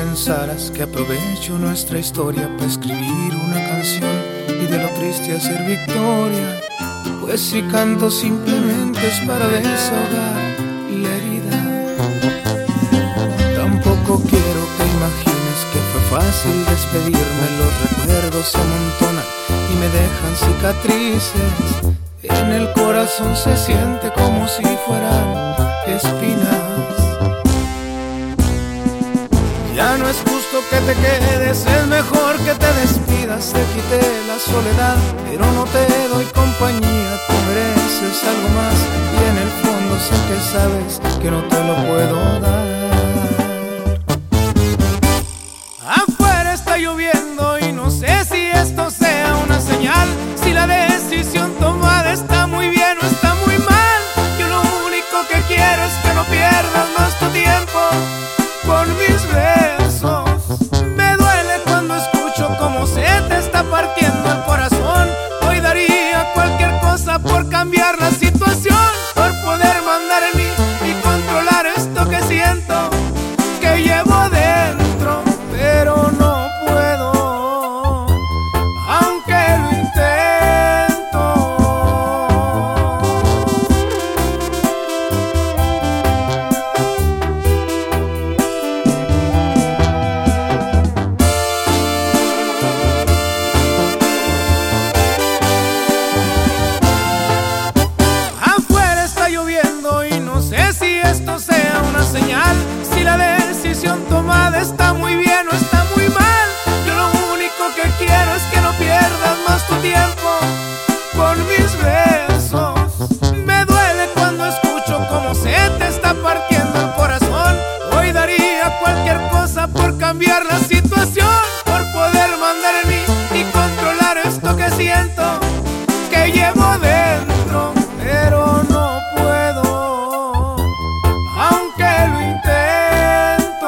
pensaras que aprovecho nuestra historia para escribir una canción y de lo triste hacer victoria. Pues si canto simplemente es para desahogar la herida. Tampoco quiero que imagines que fue fácil despedirme. Los recuerdos se amontonan y me dejan cicatrices. En el corazón se siente como si fueran espinas. Ya no es justo que te quedes, es mejor que te despidas. Te quité la soledad, pero no te doy compañía. Tú mereces algo más y en el fondo sé que sabes que no te lo puedo dar. Afuera está lloviendo y no sé si esto sea una señal. Si la decisión tomada está muy bien o está muy mal. Yo lo único que quiero es que no pierdas más tu tiempo con mis besos. Me duele cuando escucho cómo se te está partiendo el corazón. Hoy daría cualquier cosa por cambiar la situación, por poder mandar en mí y controlar esto que siento, que llevo dentro, pero no puedo, aunque lo intento. Afuera está lloviendo y no sé si esto sea una señal. Si la decisión tomada está muy bien o está muy mal. Yo lo único que quiero es que no pierdas más tu tiempo con mis besos. Me duele cuando escucho cómo se te está partiendo el corazón. Hoy daría cualquier cosa por cambiar la situación, por poder mandar en mí y controlar esto que siento, que llevo dentro, pero no puedo, aunque lo intento.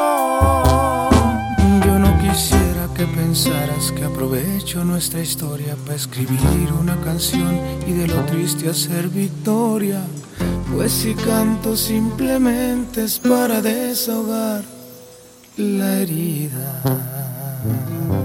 Yo no quisiera que pensaras que aprovecho nuestra historia para escribir una canción y de lo triste hacer victoria. Pues si canto simplemente es para desahogar la herida.